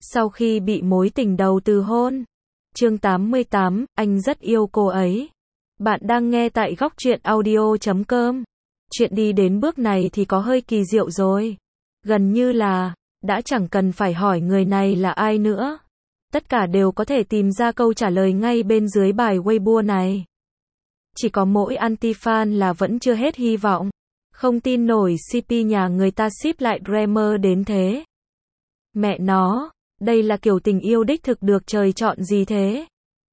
Sau khi bị mối tình đầu từ hôn. Chương 88, anh rất yêu cô ấy. Bạn đang nghe tại góc truyện audio.com. Chuyện đi đến bước này thì có hơi kỳ diệu rồi. Gần như là, đã chẳng cần phải hỏi người này là ai nữa. Tất cả đều có thể tìm ra câu trả lời ngay bên dưới bài Weibo này. Chỉ có mỗi anti-fan là vẫn chưa hết hy vọng. Không tin nổi CP nhà người ta ship lại Dreamer đến thế. Mẹ nó, đây là kiểu tình yêu đích thực được trời chọn gì thế?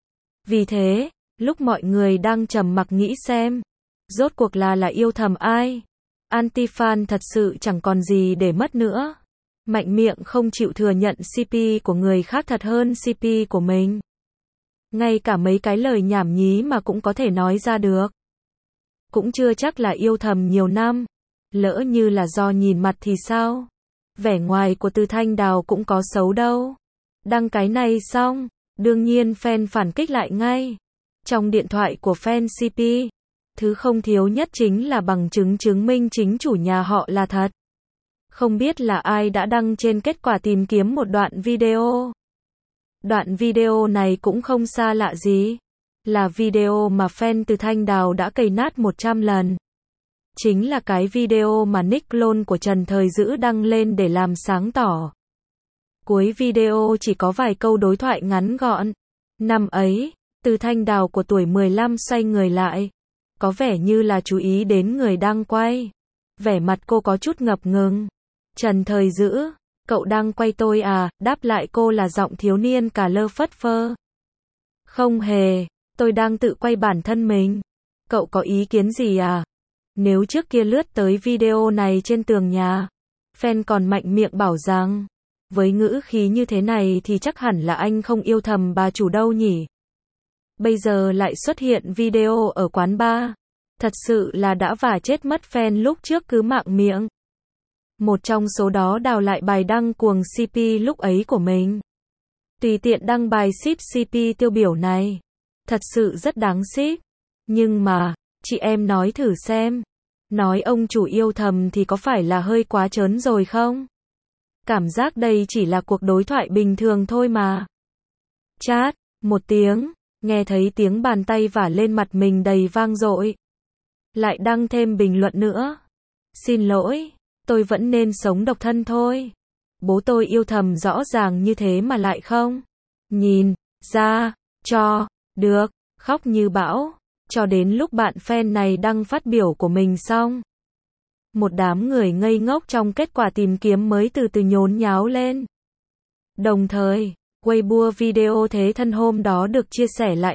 Vì thế, lúc mọi người đang trầm mặc nghĩ xem, rốt cuộc là yêu thầm ai? Anti-fan thật sự chẳng còn gì để mất nữa. Mạnh miệng không chịu thừa nhận CP của người khác thật hơn CP của mình. Ngay cả mấy cái lời nhảm nhí mà cũng có thể nói ra được. Cũng chưa chắc là yêu thầm nhiều năm. Lỡ như là do nhìn mặt thì sao? Vẻ ngoài của Từ Thanh Đào cũng có xấu đâu. Đăng cái này xong, đương nhiên fan phản kích lại ngay. Trong điện thoại của fan CP, thứ không thiếu nhất chính là bằng chứng chứng minh chính chủ nhà họ là thật. Không biết là ai đã đăng trên kết quả tìm kiếm một đoạn video. Đoạn video này cũng không xa lạ gì. Là video mà fan Từ Thanh Đào đã cày nát 100 lần. Chính là cái video mà nick clone của Trần Thời Dữ đăng lên để làm sáng tỏ. Cuối video chỉ có vài câu đối thoại ngắn gọn. Năm ấy, Từ Thanh Đào của tuổi 15 xoay người lại. Có vẻ như là chú ý đến người đang quay. Vẻ mặt cô có chút ngập ngừng. Trần Thời Dữ, cậu đang quay tôi à? Đáp lại cô là giọng thiếu niên cả lơ phất phơ. Không hề, tôi đang tự quay bản thân mình. Cậu có ý kiến gì à? Nếu trước kia lướt tới video này trên tường nhà, fan còn mạnh miệng bảo rằng, với ngữ khí như thế này thì chắc hẳn là anh không yêu thầm bà chủ đâu nhỉ. Bây giờ lại xuất hiện video ở quán bar. Thật sự là đã vả chết mất fan lúc trước cứ mạng miệng. Một trong số đó đào lại bài đăng cuồng CP lúc ấy của mình. Tùy tiện đăng bài ship CP tiêu biểu này. Thật sự rất đáng ship. Nhưng mà, chị em nói thử xem. Nói ông chủ yêu thầm thì có phải là hơi quá trớn rồi không? Cảm giác đây chỉ là cuộc đối thoại bình thường thôi mà. Chat, một tiếng, nghe thấy tiếng bàn tay vả lên mặt mình đầy vang dội. Lại đăng thêm bình luận nữa. Xin lỗi, tôi vẫn nên sống độc thân thôi. Bố tôi yêu thầm rõ ràng như thế mà lại không nhìn ra cho được, khóc như bão. Cho đến lúc bạn fan này đăng phát biểu của mình xong, một đám người ngây ngốc trong kết quả tìm kiếm mới từ từ nhốn nháo lên. Đồng thời, Weibo video thế thân hôm đó được chia sẻ lại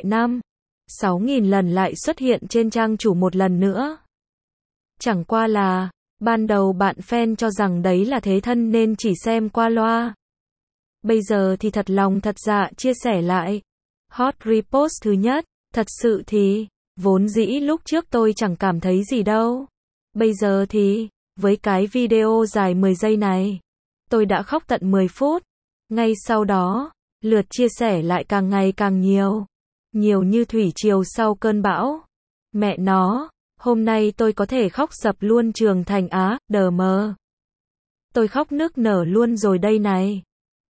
6.000 lần lại xuất hiện trên trang chủ một lần nữa. Chẳng qua là, ban đầu bạn fan cho rằng đấy là thế thân nên chỉ xem qua loa. Bây giờ thì thật lòng thật dạ chia sẻ lại. Hot repost thứ nhất, thật sự thì, vốn dĩ lúc trước tôi chẳng cảm thấy gì đâu. Bây giờ thì, với cái video dài 10 giây này, tôi đã khóc tận 10 phút. Ngay sau đó, lượt chia sẻ lại càng ngày càng nhiều. Nhiều như thủy triều sau cơn bão. Mẹ nó, hôm nay tôi có thể khóc sập luôn Trường Thành Á, đờ mờ. Tôi khóc nức nở luôn rồi đây này.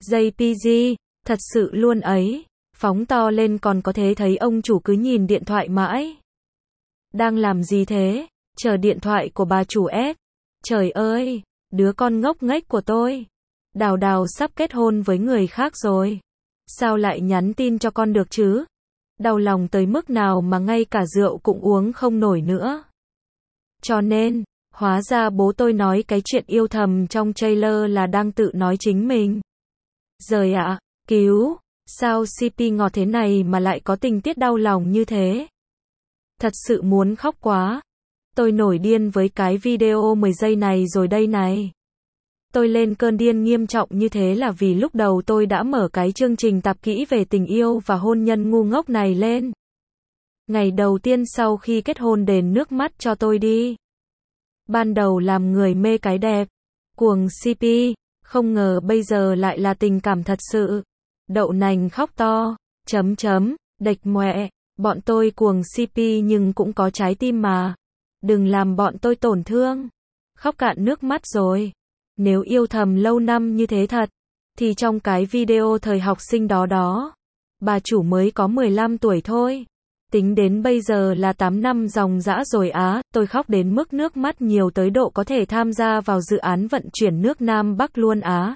JPG, thật sự luôn ấy. Phóng to lên còn có thể thấy ông chủ cứ nhìn điện thoại mãi. Đang làm gì thế? Chờ điện thoại của bà chủ S. Trời ơi, đứa con ngốc nghếch của tôi. Đào Đào sắp kết hôn với người khác rồi. Sao lại nhắn tin cho con được chứ? Đau lòng tới mức nào mà ngay cả rượu cũng uống không nổi nữa. Cho nên, hóa ra bố tôi nói cái chuyện yêu thầm trong trailer là đang tự nói chính mình. Giời ạ, cứu, sao CP ngọt thế này mà lại có tình tiết đau lòng như thế? Thật sự muốn khóc quá. Tôi nổi điên với cái video 10 giây này rồi đây này. Tôi lên cơn điên nghiêm trọng như thế là vì lúc đầu tôi đã mở cái chương trình tạp kỹ về tình yêu và hôn nhân ngu ngốc này lên. Ngày đầu tiên sau khi kết hôn đền nước mắt cho tôi đi. Ban đầu làm người mê cái đẹp, cuồng CP, không ngờ bây giờ lại là tình cảm thật sự. Đậu nành khóc to, đệch mọe, bọn tôi cuồng CP nhưng cũng có trái tim mà. Đừng làm bọn tôi tổn thương. Khóc cạn nước mắt rồi. Nếu yêu thầm lâu năm như thế thật, Thì trong cái video thời học sinh đó đó, bà chủ mới có 15 tuổi thôi. Tính đến bây giờ là 8 năm dòng dã rồi á, tôi khóc đến mức nước mắt nhiều tới độ có thể tham gia vào dự án vận chuyển nước Nam Bắc luôn á.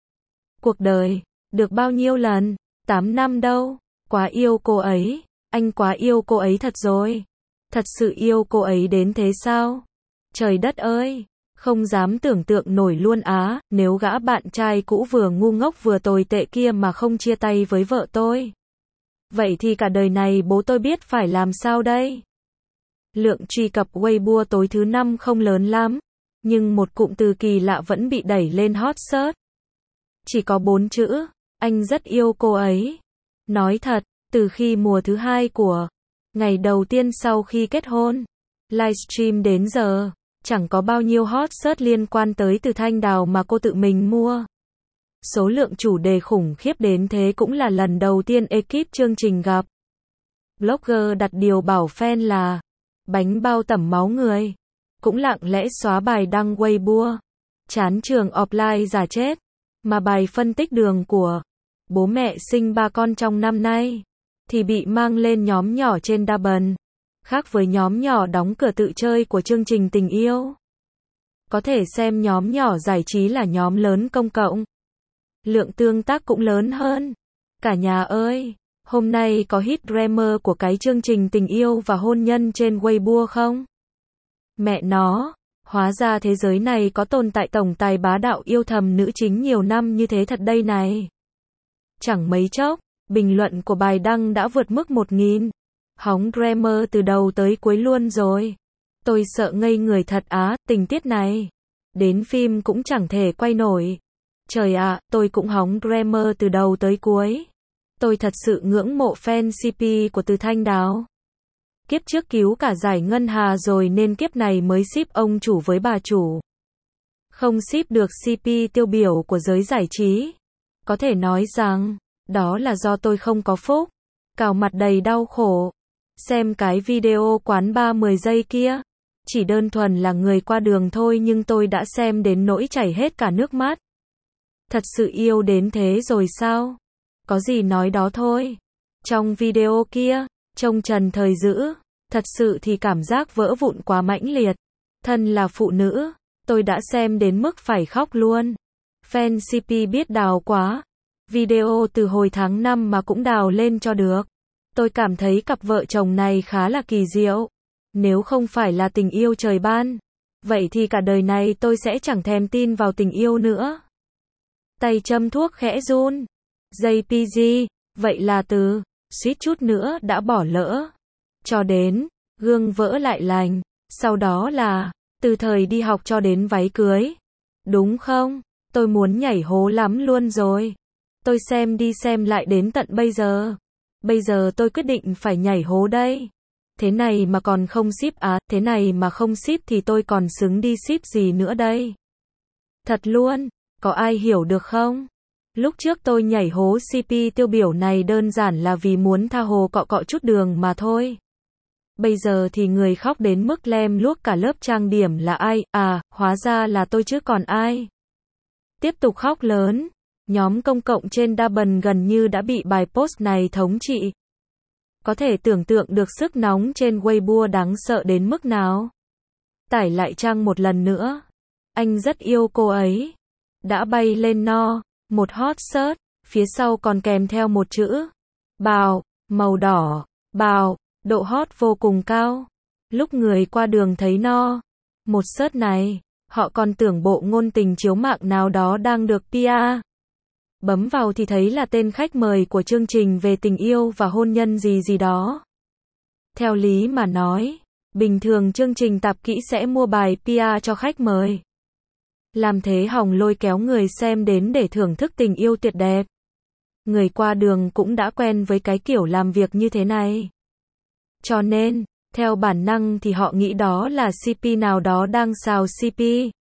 Cuộc đời, được bao nhiêu lần? 8 năm đâu, quá yêu cô ấy, anh quá yêu cô ấy thật rồi. Thật sự yêu cô ấy đến thế sao? Trời đất ơi, không dám tưởng tượng nổi luôn á, nếu gã bạn trai cũ vừa ngu ngốc vừa tồi tệ kia mà không chia tay với vợ tôi. Vậy thì cả đời này bố tôi biết phải làm sao đây? Lượng truy cập Weibo tối thứ 5 không lớn lắm, nhưng một cụm từ kỳ lạ vẫn bị đẩy lên hot search. Chỉ có 4 chữ, anh rất yêu cô ấy. Nói thật, từ khi mùa thứ 2 của ngày đầu tiên sau khi kết hôn, livestream đến giờ, chẳng có bao nhiêu hot search liên quan tới Từ Thanh Đào mà cô tự mình mua. Số lượng chủ đề khủng khiếp đến thế cũng là lần đầu tiên ekip chương trình gặp. Blogger đặt điều bảo fan là bánh bao tẩm máu người, cũng lặng lẽ xóa bài đăng Weibo. Chán trường offline giả chết, mà bài phân tích đường của bố mẹ sinh 3 con trong năm nay thì bị mang lên nhóm nhỏ trên Double. Khác với nhóm nhỏ đóng cửa tự chơi của chương trình tình yêu. Có thể xem nhóm nhỏ giải trí là nhóm lớn công cộng. Lượng tương tác cũng lớn hơn. Cả nhà ơi, hôm nay có hit drama của cái chương trình tình yêu và hôn nhân trên Weibo không? Mẹ nó, hóa ra thế giới này có tồn tại tổng tài bá đạo yêu thầm nữ chính nhiều năm như thế thật đây này. Chẳng mấy chốc, bình luận của bài đăng đã vượt mức 1.000. Hóng drama từ đầu tới cuối luôn rồi. Tôi sợ ngây người thật á, tình tiết này. Đến phim cũng chẳng thể quay nổi. Trời ạ, tôi cũng hóng drama từ đầu tới cuối. Tôi thật sự ngưỡng mộ fan CP của Từ Thanh Đào. Kiếp trước cứu cả giải ngân hà rồi nên kiếp này mới ship ông chủ với bà chủ. Không ship được CP tiêu biểu của giới giải trí. Có thể nói rằng, đó là do tôi không có phúc. Cào mặt đầy đau khổ. Xem cái video quán bar 10 giây kia. Chỉ đơn thuần là người qua đường thôi nhưng tôi đã xem đến nỗi chảy hết cả nước mắt. Thật sự yêu đến thế rồi sao? Có gì nói đó thôi. Trong video kia, trông trần thời dữ. Thật sự thì cảm giác vỡ vụn quá mãnh liệt. Thân là phụ nữ, tôi đã xem đến mức phải khóc luôn. Fan CP biết đào quá. Video từ hồi tháng 5 mà cũng đào lên cho được. Tôi cảm thấy cặp vợ chồng này khá là kỳ diệu. Nếu không phải là tình yêu trời ban, vậy thì cả đời này tôi sẽ chẳng thèm tin vào tình yêu nữa. Tay châm thuốc khẽ run. JPG, vậy là từ suýt chút nữa đã bỏ lỡ cho đến gương vỡ lại lành, sau đó là từ thời đi học cho đến váy cưới. Đúng không? Tôi muốn nhảy hố lắm luôn rồi. Tôi xem đi xem lại đến tận bây giờ. Bây giờ tôi quyết định phải nhảy hố đây. Thế này mà còn không ship á, thế này mà không ship thì tôi còn xứng đi ship gì nữa đây. Thật luôn, có ai hiểu được không? Lúc trước tôi nhảy hố CP tiêu biểu này đơn giản là vì muốn tha hồ cọ cọ chút đường mà thôi. Bây giờ thì người khóc đến mức lem luốc cả lớp trang điểm là ai? À, hóa ra là tôi chứ còn ai. Tiếp tục khóc lớn. Nhóm công cộng trên Double gần như đã bị bài post này thống trị. Có thể tưởng tượng được sức nóng trên Weibo đáng sợ đến mức nào. Tải lại trang một lần nữa. Anh rất yêu cô ấy. Đã bay lên no. Một hot search. Phía sau còn kèm theo một chữ. Bào. Màu đỏ. Bào. Độ hot vô cùng cao. Lúc người qua đường thấy no. Một search này. Họ còn tưởng bộ ngôn tình chiếu mạng nào đó đang được PR. Bấm vào thì thấy là tên khách mời của chương trình về tình yêu và hôn nhân gì gì đó. Theo lý mà nói, bình thường chương trình tạp kỹ sẽ mua bài PR cho khách mời. Làm thế hòng lôi kéo người xem đến để thưởng thức tình yêu tuyệt đẹp. Người qua đường cũng đã quen với cái kiểu làm việc như thế này. Cho nên, theo bản năng thì họ nghĩ đó là CP nào đó đang xào CP.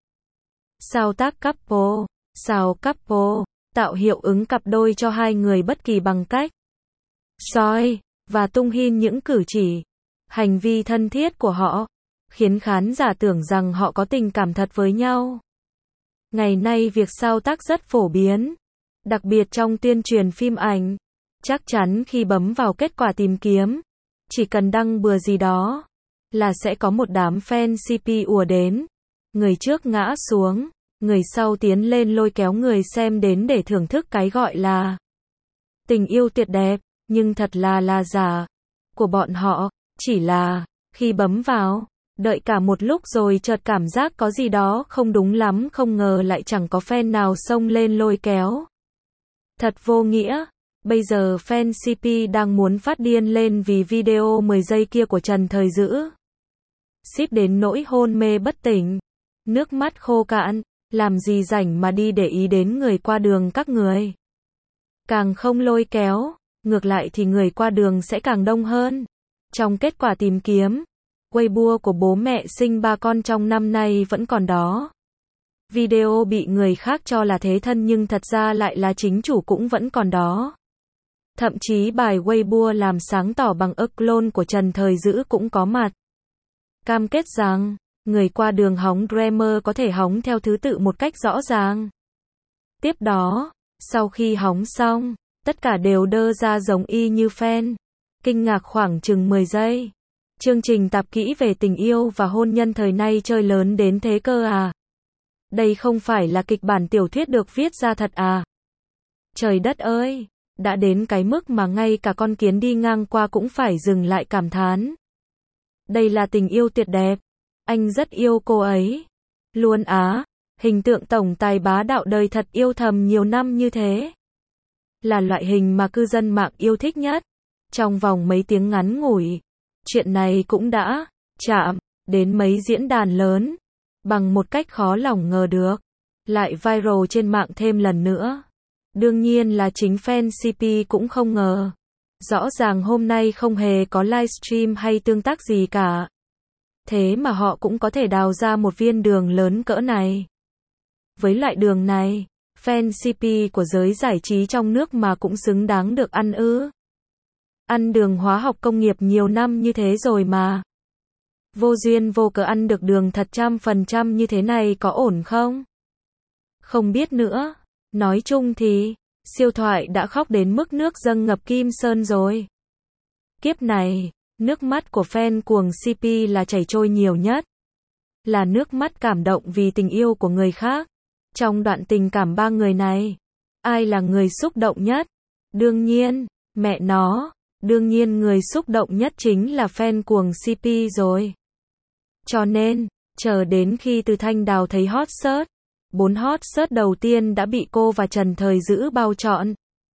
Sao tác couple, xào couple. Tạo hiệu ứng cặp đôi cho hai người bất kỳ bằng cách soi và tung hin những cử chỉ, hành vi thân thiết của họ, khiến khán giả tưởng rằng họ có tình cảm thật với nhau. Ngày nay việc sao tác rất phổ biến. Đặc biệt trong tuyên truyền phim ảnh, chắc chắn khi bấm vào kết quả tìm kiếm, chỉ cần đăng bừa gì đó, là sẽ có một đám fan CP ùa đến. Người trước ngã xuống, người sau tiến lên lôi kéo người xem đến để thưởng thức cái gọi là tình yêu tuyệt đẹp, nhưng thật là giả của bọn họ, chỉ là khi bấm vào, đợi cả một lúc rồi chợt cảm giác có gì đó không đúng lắm, không ngờ lại chẳng có fan nào xông lên lôi kéo. Thật vô nghĩa. Bây giờ fan CP đang muốn phát điên lên vì video 10 giây kia của Trần Thời Dữ. Ship đến nỗi hôn mê bất tỉnh, nước mắt khô cạn, làm gì rảnh mà đi để ý đến người qua đường các người. Càng không lôi kéo, ngược lại thì người qua đường sẽ càng đông hơn. Trong kết quả tìm kiếm, Weibo của bố mẹ sinh 3 con trong năm nay vẫn còn đó. Video bị người khác cho là thế thân nhưng thật ra lại là chính chủ cũng vẫn còn đó. Thậm chí bài Weibo làm sáng tỏ bằng clone của Trần Thời Dữ cũng có mặt. Cam kết rằng, người qua đường hóng Dreamer có thể hóng theo thứ tự một cách rõ ràng. Tiếp đó, sau khi hóng xong, tất cả đều đơ ra giống y như fan. Kinh ngạc khoảng chừng 10 giây. Chương trình tạp kỹ về tình yêu và hôn nhân thời nay chơi lớn đến thế cơ à? Đây không phải là kịch bản tiểu thuyết được viết ra thật à? Trời đất ơi! Đã đến cái mức mà ngay cả con kiến đi ngang qua cũng phải dừng lại cảm thán. Đây là tình yêu tuyệt đẹp. Anh rất yêu cô ấy. Luôn á. Hình tượng tổng tài bá đạo đời thật yêu thầm nhiều năm như thế. Là loại hình mà cư dân mạng yêu thích nhất. Trong vòng mấy tiếng ngắn ngủi, chuyện này cũng đã chạm đến mấy diễn đàn lớn. Bằng một cách khó lòng ngờ được. Lại viral trên mạng thêm lần nữa. Đương nhiên là chính fan CP cũng không ngờ. Rõ ràng hôm nay không hề có livestream hay tương tác gì cả. Thế mà họ cũng có thể đào ra một viên đường lớn cỡ này. Với loại đường này, fan CP của giới giải trí trong nước mà cũng xứng đáng được ăn ư. Ăn đường hóa học công nghiệp nhiều năm như thế rồi mà. Vô duyên vô cớ ăn được đường thật 100% như thế này có ổn không? Không biết nữa. Nói chung thì, siêu thoại đã khóc đến mức nước dâng ngập Kim Sơn rồi. Kiếp này, nước mắt của fan cuồng CP là chảy trôi nhiều nhất. Là nước mắt cảm động vì tình yêu của người khác. Trong đoạn tình cảm ba người này, ai là người xúc động nhất? Đương nhiên, mẹ nó, đương nhiên người xúc động nhất chính là fan cuồng CP rồi. Cho nên, chờ đến khi Từ Thanh Đào thấy hot search, 4 hot search đầu tiên đã bị cô và Trần Thời Dữ bao trọn.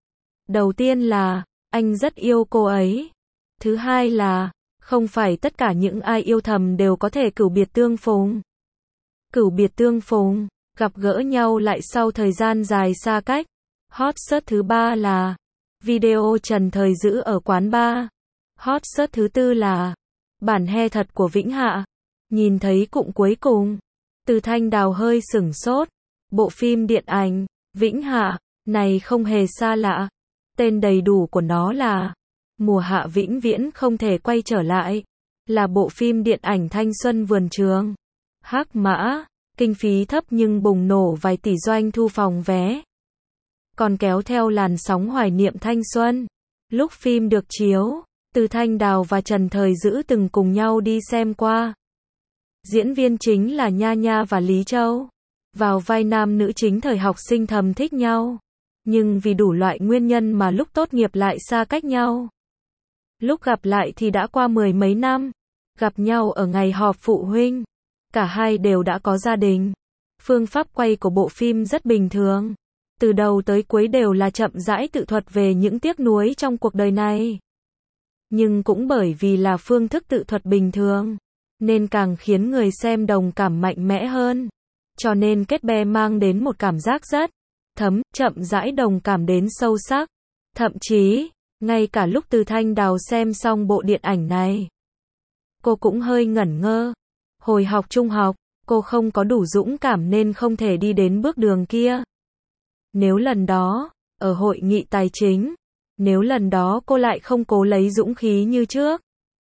Đầu tiên là, anh rất yêu cô ấy. Thứ hai là, không phải tất cả những ai yêu thầm đều có thể cửu biệt tương phùng. Cửu biệt tương phùng, gặp gỡ nhau lại sau thời gian dài xa cách. Hot search thứ ba là, video Trần Thời Dữ ở quán bar. Hot search thứ tư là, bản he thật của Vĩnh Hạ. Nhìn thấy cụm cuối cùng, Từ Thanh Đào hơi sửng sốt. Bộ phim điện ảnh, Vĩnh Hạ, này không hề xa lạ. Tên đầy đủ của nó là Mùa Hạ Vĩnh Viễn không thể quay trở lại. Là bộ phim điện ảnh thanh xuân vườn trường. Hắc mã, kinh phí thấp nhưng bùng nổ vài tỷ doanh thu phòng vé. Còn kéo theo làn sóng hoài niệm thanh xuân. Lúc phim được chiếu, Từ Thanh Đào và Trần Thời Dữ từng cùng nhau đi xem qua. Diễn viên chính là Nha Nha và Lý Châu. Vào vai nam nữ chính thời học sinh thầm thích nhau. Nhưng vì đủ loại nguyên nhân mà lúc tốt nghiệp lại xa cách nhau. Lúc gặp lại thì đã qua 10 mấy năm. Gặp nhau ở ngày họp phụ huynh. Cả hai đều đã có gia đình. Phương pháp quay của bộ phim rất bình thường. Từ đầu tới cuối đều là chậm rãi tự thuật về những tiếc nuối trong cuộc đời này. Nhưng cũng bởi vì là phương thức tự thuật bình thường, nên càng khiến người xem đồng cảm mạnh mẽ hơn. Cho nên kết be mang đến một cảm giác rất thấm, chậm rãi đồng cảm đến sâu sắc. Thậm chí, ngay cả lúc Từ Thanh Đào xem xong bộ điện ảnh này, cô cũng hơi ngẩn ngơ. Hồi học trung học, cô không có đủ dũng cảm nên không thể đi đến bước đường kia. Nếu lần đó, ở hội nghị tài chính, nếu lần đó cô lại không cố lấy dũng khí như trước,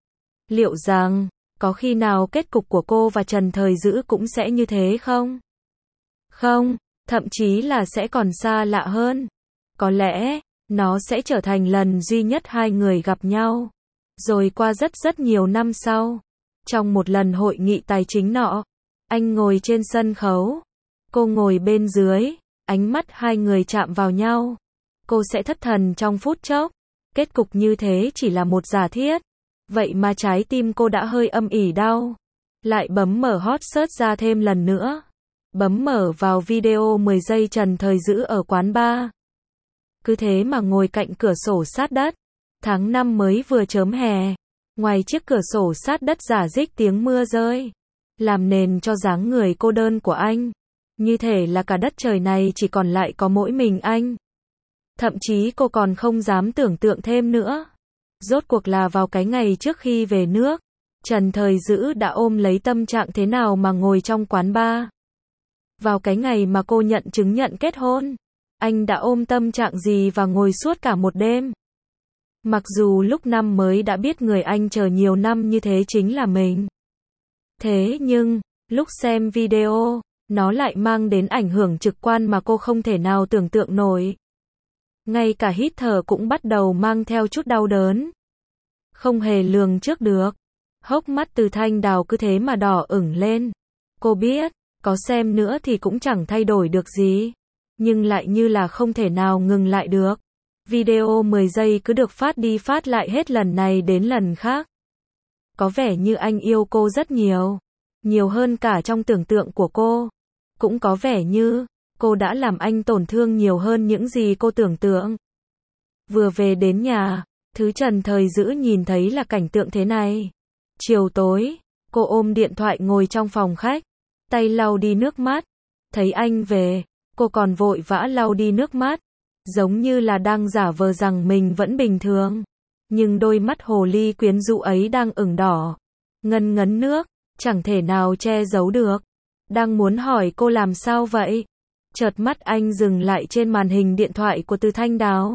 liệu rằng, có khi nào kết cục của cô và Trần Thời Dữ cũng sẽ như thế không? Không, thậm chí là sẽ còn xa lạ hơn. Có lẽ, nó sẽ trở thành lần duy nhất hai người gặp nhau. Rồi qua rất nhiều năm sau, trong một lần hội nghị tài chính nọ, anh ngồi trên sân khấu, cô ngồi bên dưới, ánh mắt hai người chạm vào nhau. Cô sẽ thất thần trong phút chốc. Kết cục như thế chỉ là một giả thiết. Vậy mà trái tim cô đã hơi âm ỉ đau. Lại bấm mở hot search ra thêm lần nữa. Bấm mở vào video 10 giây Trần Thời Dữ ở quán bar. Cứ thế mà ngồi cạnh cửa sổ sát đất. Tháng 5 mới vừa chớm hè. Ngoài chiếc cửa sổ sát đất rả rích tiếng mưa rơi. Làm nền cho dáng người cô đơn của anh. Như thể là cả đất trời này chỉ còn lại có mỗi mình anh. Thậm chí cô còn không dám tưởng tượng thêm nữa. Rốt cuộc là vào cái ngày trước khi về nước, Trần Thời Dữ đã ôm lấy tâm trạng thế nào mà ngồi trong quán bar. Vào cái ngày mà cô nhận chứng nhận kết hôn, anh đã ôm tâm trạng gì và ngồi suốt cả một đêm. Mặc dù lúc năm mới đã biết người anh chờ nhiều năm như thế chính là mình. Thế nhưng, lúc xem video, nó lại mang đến ảnh hưởng trực quan mà cô không thể nào tưởng tượng nổi. Ngay cả hít thở cũng bắt đầu mang theo chút đau đớn. Không hề lường trước được. Hốc mắt Từ Thanh Đào cứ thế mà đỏ ửng lên. Cô biết, có xem nữa thì cũng chẳng thay đổi được gì. Nhưng lại như là không thể nào ngừng lại được. Video 10 giây cứ được phát đi phát lại hết lần này đến lần khác. Có vẻ như anh yêu cô rất nhiều. Nhiều hơn cả trong tưởng tượng của cô. Cũng có vẻ như cô đã làm anh tổn thương nhiều hơn những gì cô tưởng tượng. Vừa về đến nhà, thứ Trần Thời Dữ nhìn thấy là cảnh tượng thế này. Chiều tối, cô ôm điện thoại ngồi trong phòng khách, tay lau đi nước mắt. Thấy anh về, cô còn vội vã lau đi nước mắt, giống như là đang giả vờ rằng mình vẫn bình thường. Nhưng đôi mắt hồ ly quyến rũ ấy đang ửng đỏ, ngấn ngấn nước, chẳng thể nào che giấu được. Đang muốn hỏi cô làm sao vậy? Chợt mắt anh dừng lại trên màn hình điện thoại của Từ Thanh Đào.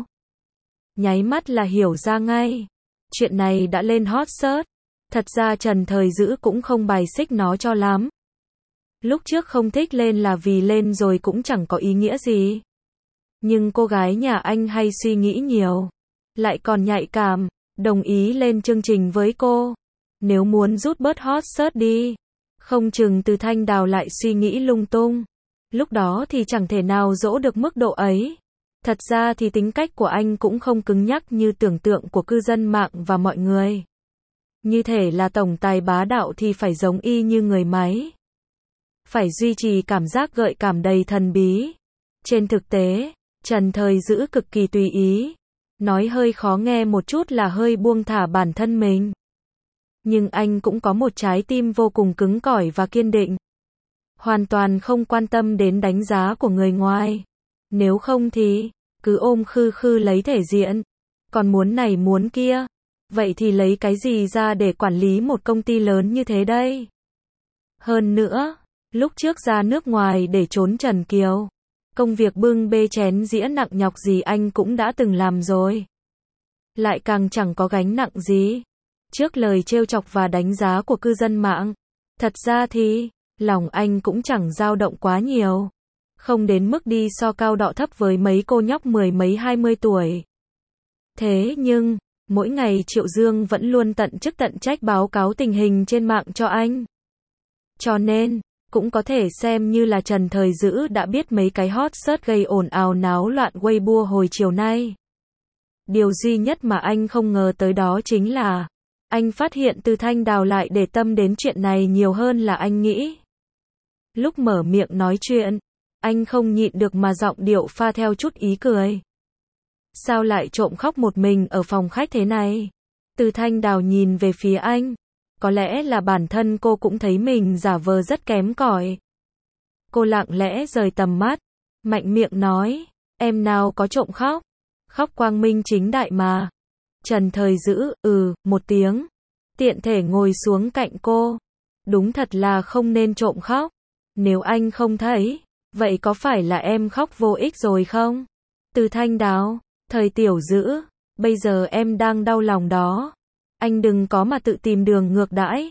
Nháy mắt là hiểu ra ngay. Chuyện này đã lên hot search. Thật ra Trần Thời Dữ cũng không bài xích nó cho lắm. Lúc trước không thích lên là vì lên rồi cũng chẳng có ý nghĩa gì. Nhưng cô gái nhà anh hay suy nghĩ nhiều. Lại còn nhạy cảm, đồng ý lên chương trình với cô. Nếu muốn rút bớt hot search đi, không chừng Từ Thanh Đào lại suy nghĩ lung tung. Lúc đó thì chẳng thể nào dỗ được mức độ ấy. Thật ra thì tính cách của anh cũng không cứng nhắc như tưởng tượng của cư dân mạng và mọi người. Như thể là tổng tài bá đạo thì phải giống y như người máy. Phải duy trì cảm giác gợi cảm đầy thần bí. Trên thực tế, Trần Thời Dữ cực kỳ tùy ý. Nói hơi khó nghe một chút là hơi buông thả bản thân mình. Nhưng anh cũng có một trái tim vô cùng cứng cỏi và kiên định. Hoàn toàn không quan tâm đến đánh giá của người ngoài. Nếu không thì, cứ ôm khư khư lấy thể diện. Còn muốn này muốn kia. Vậy thì lấy cái gì ra để quản lý một công ty lớn như thế đây? Hơn nữa, lúc trước ra nước ngoài để trốn Trần Kiều. Công việc bưng bê chén dĩa nặng nhọc gì anh cũng đã từng làm rồi. Lại càng chẳng có gánh nặng gì. Trước lời trêu chọc và đánh giá của cư dân mạng. Thật ra thì, lòng anh cũng chẳng dao động quá nhiều. Không đến mức đi so cao đọ thấp với mấy cô nhóc 10 mấy 20 tuổi. Thế nhưng, mỗi ngày Triệu Dương vẫn luôn tận chức tận trách báo cáo tình hình trên mạng cho anh. Cho nên, cũng có thể xem như là Trần Thời Dữ đã biết mấy cái hot search gây ồn ào náo loạn Weibo hồi chiều nay. Điều duy nhất mà anh không ngờ tới đó chính là anh phát hiện Từ Thanh Đào lại để tâm đến chuyện này nhiều hơn là anh nghĩ. Lúc mở miệng nói chuyện, anh không nhịn được mà giọng điệu pha theo chút ý cười. Sao lại trộm khóc một mình ở phòng khách thế này? Từ Thanh Đào nhìn về phía anh. Có lẽ là bản thân cô cũng thấy mình giả vờ rất kém cỏi. Cô lặng lẽ rời tầm mắt, mạnh miệng nói, em nào có trộm khóc. Khóc quang minh chính đại mà. Trần Thời Dữ, một tiếng. Tiện thể ngồi xuống cạnh cô. Đúng thật là không nên trộm khóc. Nếu anh không thấy, vậy có phải là em khóc vô ích rồi không? Từ Thanh Đào, Thời Tiểu Dữ, bây giờ em đang đau lòng đó. Anh đừng có mà tự tìm đường ngược đãi.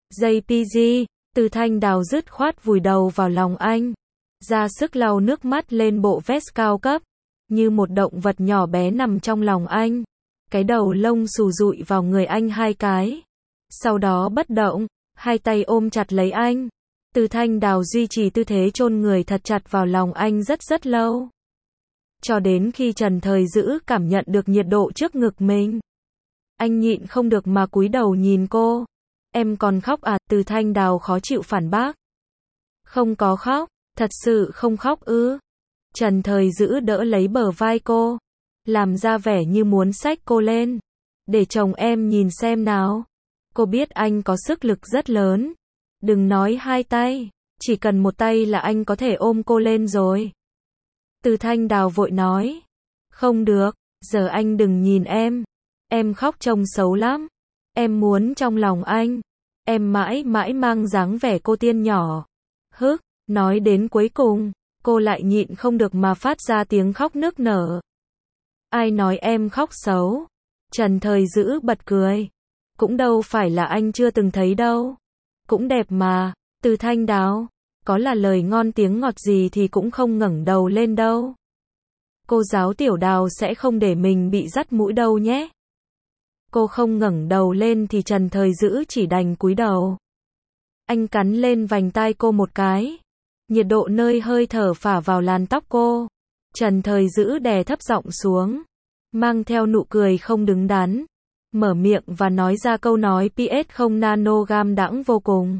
JPG, Từ Thanh Đào dứt khoát vùi đầu vào lòng anh. Ra sức lau nước mắt lên bộ vest cao cấp. như một động vật nhỏ bé nằm trong lòng anh. Cái đầu lông xù dụi vào người anh 2 cái. Sau đó bất động, 2 tay ôm chặt lấy anh. Từ Thanh Đào duy trì tư thế chôn người thật chặt vào lòng anh rất rất lâu. Cho đến khi Trần Thời Dữ cảm nhận được nhiệt độ trước ngực mình. Anh nhịn không được mà cúi đầu nhìn cô. Em còn khóc à? Từ Thanh Đào khó chịu phản bác. Không có khóc, thật sự không khóc ư? Trần Thời Dữ đỡ lấy bờ vai cô, làm ra vẻ như muốn xách cô lên. Để chồng em nhìn xem nào. Cô biết anh có sức lực rất lớn. Đừng nói 2 tay, chỉ cần 1 tay là anh có thể ôm cô lên rồi. Từ Thanh Đào vội nói. Không được, giờ anh đừng nhìn em khóc trông xấu lắm. Em muốn trong lòng anh. Em mãi mãi mang dáng vẻ cô tiên nhỏ. Hức, nói đến cuối cùng, cô lại nhịn không được mà phát ra tiếng khóc nức nở. Ai nói em khóc xấu? Trần Thời Dữ bật cười. Cũng đâu phải là anh chưa từng thấy đâu. Cũng đẹp mà. Từ Thanh Đào, có là lời ngon tiếng ngọt gì thì cũng không ngẩng đầu lên đâu. Cô giáo Tiểu Đào sẽ không để mình bị dắt mũi đâu nhé. Cô không ngẩng đầu lên thì Trần Thời Dữ chỉ đành cúi đầu. Anh cắn lên vành tai cô một cái. Nhiệt độ nơi hơi thở phả vào làn tóc cô. Trần Thời Dữ đè thấp giọng xuống, mang theo nụ cười không đứng đắn, mở miệng và nói ra câu nói PS không nanogam đãng vô cùng.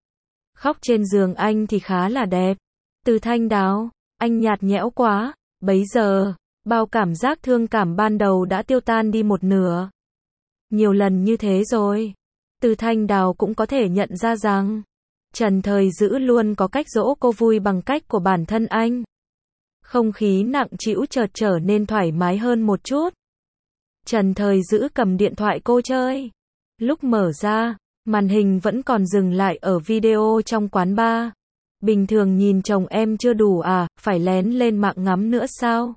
Khóc trên giường anh thì khá là đẹp. Từ Thanh Đào, anh nhạt nhẽo quá. Bấy giờ, bao cảm giác thương cảm ban đầu đã tiêu tan đi một nửa. Nhiều lần như thế rồi, Từ Thanh Đào cũng có thể nhận ra rằng Trần Thời Dữ luôn có cách dỗ cô vui bằng cách của bản thân anh. Không khí nặng trĩu chợt trở nên thoải mái hơn một chút. Trần Thời Dữ cầm điện thoại cô chơi. Lúc mở ra, màn hình vẫn còn dừng lại ở video trong quán bar. Bình thường nhìn chồng em chưa đủ à, phải lén lên mạng ngắm nữa sao?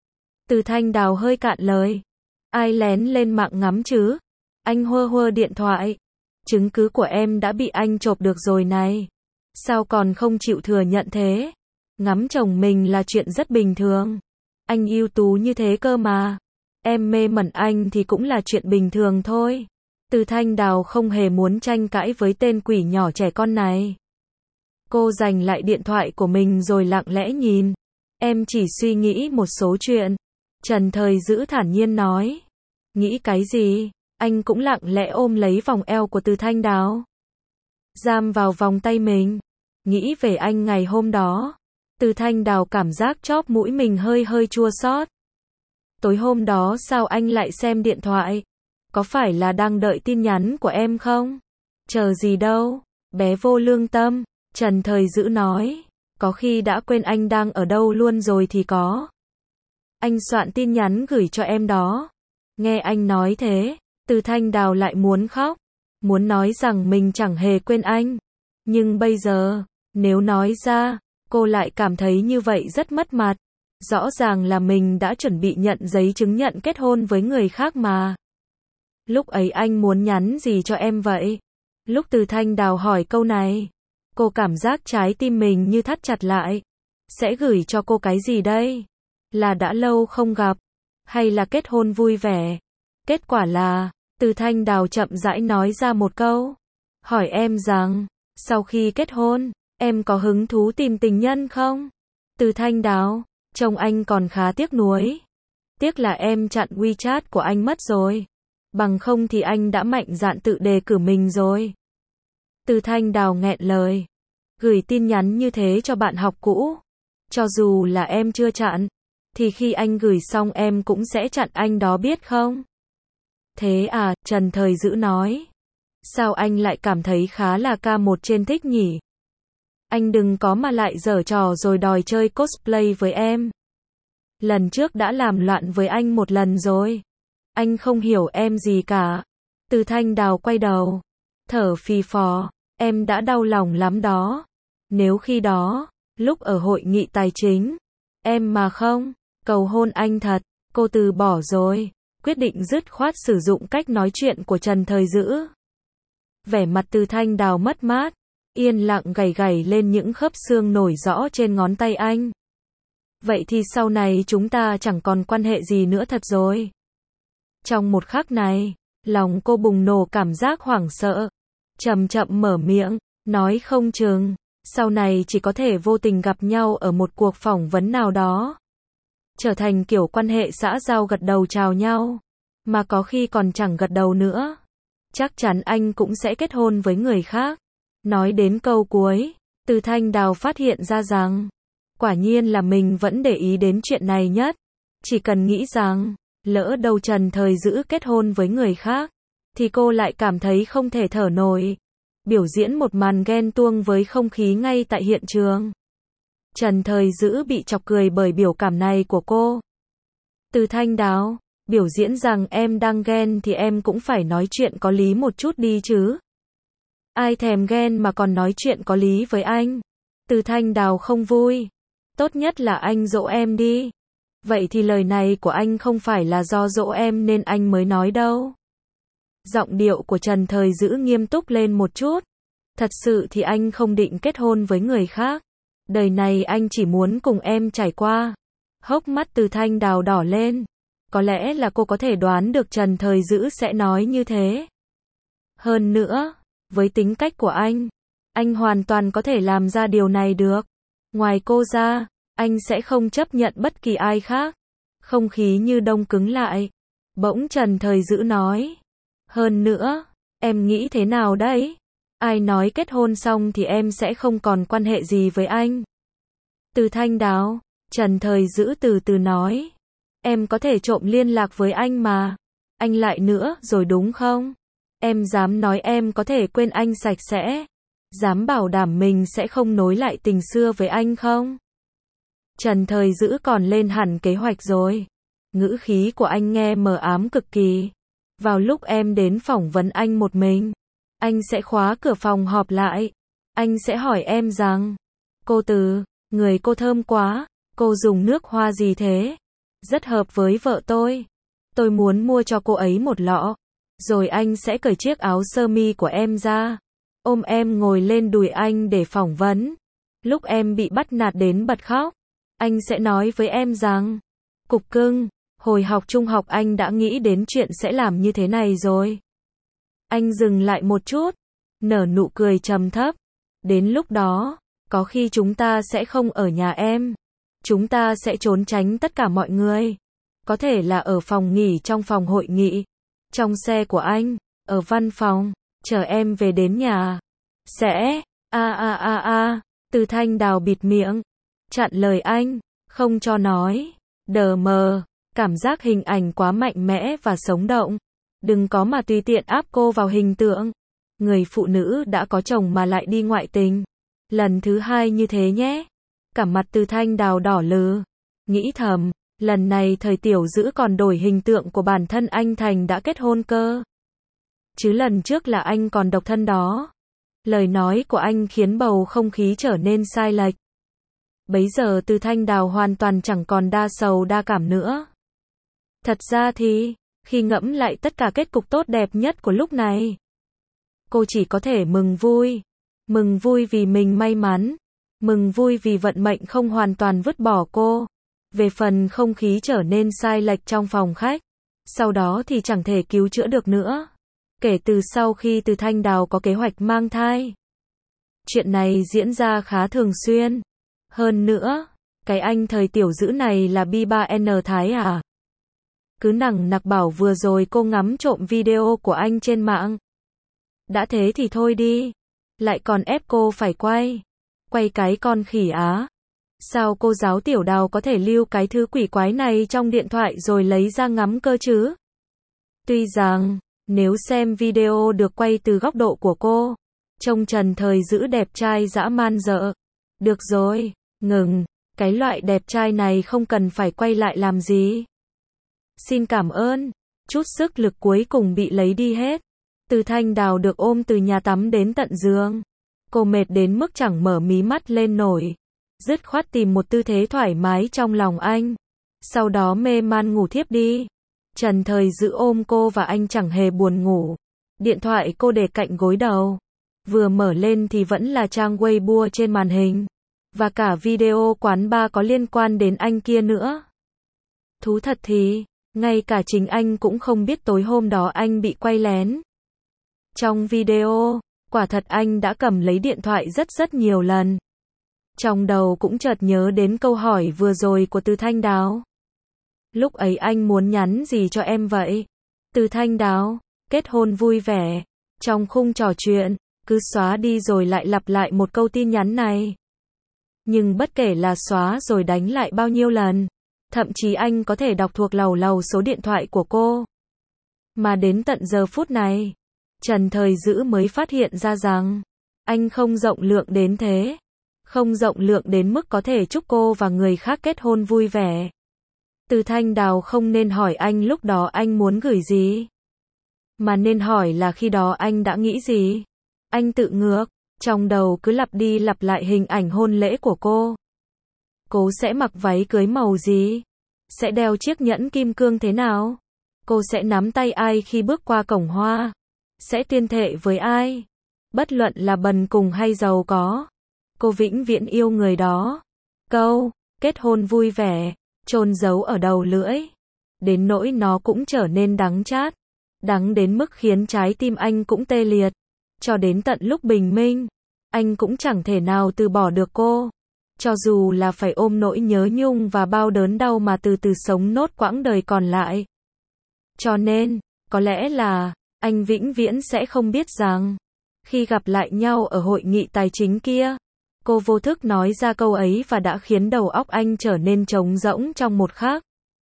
Từ Thanh Đào hơi cạn lời. Ai lén lên mạng ngắm chứ? Anh hơ hơ điện thoại. Chứng cứ của em đã bị anh chộp được rồi này. Sao còn không chịu thừa nhận thế? Ngắm chồng mình là chuyện rất bình thường. Anh ưu tú như thế cơ mà. Em mê mẩn anh thì cũng là chuyện bình thường thôi. Từ Thanh Đào không hề muốn tranh cãi với tên quỷ nhỏ trẻ con này. Cô giành lại điện thoại của mình rồi lặng lẽ nhìn. Em chỉ suy nghĩ một số chuyện. Trần Thời Dữ thản nhiên nói. Nghĩ cái gì? Anh cũng lặng lẽ ôm lấy vòng eo của Từ Thanh Đào. Giam vào vòng tay mình. Nghĩ về anh ngày hôm đó. Từ Thanh Đào cảm giác chóp mũi mình hơi hơi chua xót. Tối hôm đó sao anh lại xem điện thoại? Có phải là đang đợi tin nhắn của em không? Chờ gì đâu, bé vô lương tâm. Trần Thời Dữ nói. Có khi đã quên anh đang ở đâu luôn rồi thì có. Anh soạn tin nhắn gửi cho em đó. Nghe anh nói thế, Từ Thanh Đào lại muốn khóc. Muốn nói rằng mình chẳng hề quên anh. Nhưng bây giờ, nếu nói ra, cô lại cảm thấy như vậy rất mất mặt. Rõ ràng là mình đã chuẩn bị nhận giấy chứng nhận kết hôn với người khác mà. Lúc ấy anh muốn nhắn gì cho em vậy? Lúc Từ Thanh Đào hỏi câu này, cô cảm giác trái tim mình như thắt chặt lại. Sẽ gửi cho cô cái gì đây? Là đã lâu không gặp? Hay là kết hôn vui vẻ? Kết quả là, Từ Thanh Đào chậm rãi nói ra một câu. Hỏi em rằng, sau khi kết hôn, em có hứng thú tìm tình nhân không? Từ Thanh Đào, chồng anh còn khá tiếc nuối. Tiếc là em chặn WeChat của anh mất rồi. Bằng không thì anh đã mạnh dạn tự đề cử mình rồi. Từ Thanh Đào nghẹn lời. Gửi tin nhắn như thế cho bạn học cũ. Cho dù là em chưa chặn, thì khi anh gửi xong em cũng sẽ chặn anh đó biết không? Thế à, Trần Thời Dữ nói. Sao anh lại cảm thấy khá là K1 trên thích nhỉ? Anh đừng có mà lại giở trò rồi đòi chơi cosplay với em. Lần trước đã làm loạn với anh một lần rồi. Anh không hiểu em gì cả. Từ Thanh Đào quay đầu, thở phì phò. Em đã đau lòng lắm đó. Nếu khi đó, lúc ở hội nghị tài chính, em mà không cầu hôn anh thật, cô từ bỏ rồi. Quyết định dứt khoát sử dụng cách nói chuyện của Trần Thời Dữ. Vẻ mặt Từ Thanh Đào mất mát, yên lặng gảy gảy lên những khớp xương nổi rõ trên ngón tay anh. Vậy thì sau này chúng ta chẳng còn quan hệ gì nữa thật rồi. Trong một khắc này, lòng cô bùng nổ cảm giác hoảng sợ. Chậm chậm mở miệng, nói không chừng, sau này chỉ có thể vô tình gặp nhau ở một cuộc phỏng vấn nào đó. Trở thành kiểu quan hệ xã giao gật đầu chào nhau, mà có khi còn chẳng gật đầu nữa. Chắc chắn anh cũng sẽ kết hôn với người khác. Nói đến câu cuối, Từ Thanh Đào phát hiện ra rằng, quả nhiên là mình vẫn để ý đến chuyện này nhất. Chỉ cần nghĩ rằng, lỡ đâu Trần Thời Dữ kết hôn với người khác, thì cô lại cảm thấy không thể thở nổi. Biểu diễn một màn ghen tuông với không khí ngay tại hiện trường. Trần Thời Dữ bị chọc cười bởi biểu cảm này của cô. Từ Thanh Đào, biểu diễn rằng em đang ghen thì em cũng phải nói chuyện có lý một chút đi chứ. Ai thèm ghen mà còn nói chuyện có lý với anh. Từ Thanh Đào không vui. Tốt nhất là anh dỗ em đi. Vậy thì lời này của anh không phải là do dỗ em nên anh mới nói đâu. Giọng điệu của Trần Thời Dữ nghiêm túc lên một chút. Thật sự thì anh không định kết hôn với người khác. Đời này anh chỉ muốn cùng em trải qua. Hốc mắt Từ Thanh Đào đỏ lên. Có lẽ là cô có thể đoán được Trần Thời Dữ sẽ nói như thế. Hơn nữa, với tính cách của anh hoàn toàn có thể làm ra điều này được. Ngoài cô ra, anh sẽ không chấp nhận bất kỳ ai khác. Không khí như đông cứng lại. Bỗng Trần Thời Dữ nói. Hơn nữa, em nghĩ thế nào đấy? Ai nói kết hôn xong thì em sẽ không còn quan hệ gì với anh? Từ Thanh Đào, Trần Thời Dữ từ từ nói. Em có thể trộm liên lạc với anh mà. Anh lại nữa rồi đúng không? Em dám nói em có thể quên anh sạch sẽ. Dám bảo đảm mình sẽ không nối lại tình xưa với anh không? Trần Thời Dữ còn lên hẳn kế hoạch rồi. Ngữ khí của anh nghe mờ ám cực kỳ. Vào lúc em đến phỏng vấn anh một mình, anh sẽ khóa cửa phòng họp lại. Anh sẽ hỏi em rằng, cô Từ, người cô thơm quá, cô dùng nước hoa gì thế? Rất hợp với vợ tôi. Tôi muốn mua cho cô ấy một lọ. Rồi anh sẽ cởi chiếc áo sơ mi của em ra, ôm em ngồi lên đùi anh để phỏng vấn. Lúc em bị bắt nạt đến bật khóc, anh sẽ nói với em rằng, Cục cưng, hồi học trung học anh đã nghĩ đến chuyện sẽ làm như thế này rồi. Anh dừng lại một chút, nở nụ cười trầm thấp. Đến lúc đó, có khi chúng ta sẽ không ở nhà em. Chúng ta sẽ trốn tránh tất cả mọi người. Có thể là ở phòng nghỉ trong phòng hội nghị, trong xe của anh, ở văn phòng, chờ em về đến nhà. Sẽ, Từ Thanh Đào bịt miệng, chặn lời anh, không cho nói. Đờ mờ, cảm giác hình ảnh quá mạnh mẽ và sống động. Đừng có mà tùy tiện áp cô vào hình tượng. Người phụ nữ đã có chồng mà lại đi ngoại tình. Lần thứ hai như thế nhé. Cả mặt Từ Thanh Đào đỏ lừ. Nghĩ thầm, lần này Thời Tiểu Dữ còn đổi hình tượng của bản thân anh thành đã kết hôn cơ. Chứ lần trước là anh còn độc thân đó. Lời nói của anh khiến bầu không khí trở nên sai lệch. Bấy giờ Từ Thanh Đào hoàn toàn chẳng còn đa sầu đa cảm nữa. Thật ra thì, khi ngẫm lại tất cả kết cục tốt đẹp nhất của lúc này, cô chỉ có thể mừng vui. Mừng vui vì mình may mắn. Mừng vui vì vận mệnh không hoàn toàn vứt bỏ cô. Về phần không khí trở nên sai lệch trong phòng khách, sau đó thì chẳng thể cứu chữa được nữa. Kể từ sau khi Từ Thanh Đào có kế hoạch mang thai. Chuyện này diễn ra khá thường xuyên. Hơn nữa, cái anh Thời Tiểu Dữ này là B3N Thái à? Cứ nằng nặc bảo vừa rồi cô ngắm trộm video của anh trên mạng. Đã thế thì thôi đi. Lại còn ép cô phải quay. Quay cái con khỉ á. Sao cô giáo Tiểu Đào có thể lưu cái thứ quỷ quái này trong điện thoại rồi lấy ra ngắm cơ chứ? Tuy rằng, nếu xem video được quay từ góc độ của cô, trông Trần Thời Dữ đẹp trai dã man dợ. Được rồi, ngừng. Cái loại đẹp trai này không cần phải quay lại làm gì. Xin cảm ơn. Chút sức lực cuối cùng bị lấy đi hết. Từ Thanh Đào được ôm từ nhà tắm đến tận giường. Cô mệt đến mức chẳng mở mí mắt lên nổi. Dứt khoát tìm một tư thế thoải mái trong lòng anh. Sau đó mê man ngủ thiếp đi. Trần Thời Dữ ôm cô và anh chẳng hề buồn ngủ. Điện thoại cô để cạnh gối đầu. Vừa mở lên thì vẫn là trang Weibo trên màn hình. Và cả video quán bar có liên quan đến anh kia nữa. Thú thật thì, ngay cả chính anh cũng không biết tối hôm đó anh bị quay lén. Trong video, quả thật anh đã cầm lấy điện thoại rất nhiều lần. Trong đầu cũng chợt nhớ đến câu hỏi vừa rồi của Từ Thanh Đào. Lúc ấy anh muốn nhắn gì cho em vậy? Từ Thanh Đào, kết hôn vui vẻ. Trong khung trò chuyện, cứ xóa đi rồi lại lặp lại một câu tin nhắn này. Nhưng bất kể là xóa rồi đánh lại bao nhiêu lần, thậm chí anh có thể đọc thuộc lầu số điện thoại của cô. Mà đến tận giờ phút này, Trần Thời Dữ mới phát hiện ra rằng, anh không rộng lượng đến thế. Không rộng lượng đến mức có thể chúc cô và người khác kết hôn vui vẻ. Từ Thanh Đào không nên hỏi anh lúc đó anh muốn gửi gì, mà nên hỏi là khi đó anh đã nghĩ gì. Anh tự ngược, trong đầu cứ lặp đi lặp lại hình ảnh hôn lễ của cô. Cô sẽ mặc váy cưới màu gì? Sẽ đeo chiếc nhẫn kim cương thế nào? Cô sẽ nắm tay ai khi bước qua cổng hoa? Sẽ tuyên thệ với ai? Bất luận là bần cùng hay giàu có, cô vĩnh viễn yêu người đó. Câu kết hôn vui vẻ chôn giấu ở đầu lưỡi, đến nỗi nó cũng trở nên đắng chát, đắng đến mức khiến trái tim anh cũng tê liệt. Cho đến tận lúc bình minh, anh cũng chẳng thể nào từ bỏ được cô, cho dù là phải ôm nỗi nhớ nhung và bao đớn đau mà từ từ sống nốt quãng đời còn lại. Cho nên, có lẽ là, anh vĩnh viễn sẽ không biết rằng, khi gặp lại nhau ở hội nghị tài chính kia, cô vô thức nói ra câu ấy và đã khiến đầu óc anh trở nên trống rỗng trong một khắc.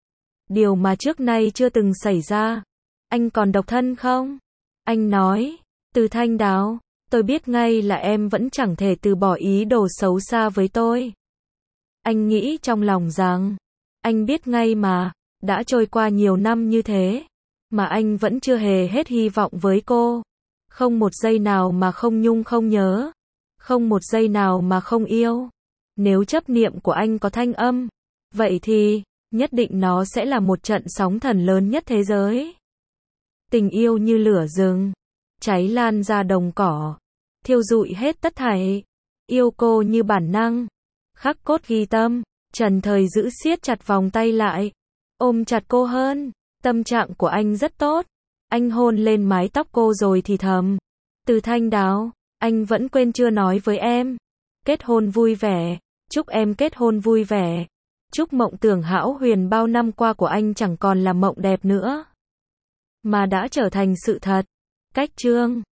Điều mà trước nay chưa từng xảy ra. Anh còn độc thân không? Anh nói, Từ Thanh Đào, tôi biết ngay là em vẫn chẳng thể từ bỏ ý đồ xấu xa với tôi. Anh nghĩ trong lòng rằng, anh biết ngay mà, đã trôi qua nhiều năm như thế, mà anh vẫn chưa hề hết hy vọng với cô. Không một giây nào mà không nhung không nhớ. Không một giây nào mà không yêu. Nếu chấp niệm của anh có thanh âm, vậy thì, nhất định nó sẽ là một trận sóng thần lớn nhất thế giới. Tình yêu như lửa rừng, cháy lan ra đồng cỏ, thiêu rụi hết tất thảy. Yêu cô như bản năng, khắc cốt ghi tâm. Trần Thời Dữ siết chặt vòng tay lại, ôm chặt cô hơn. Tâm trạng của anh rất tốt. Anh hôn lên mái tóc cô rồi thì thầm, Từ Thanh Đào, anh vẫn quên chưa nói với em. Kết hôn vui vẻ, chúc em kết hôn vui vẻ. Chúc mộng tưởng hão huyền bao năm qua của anh chẳng còn là mộng đẹp nữa, mà đã trở thành sự thật. Cách chương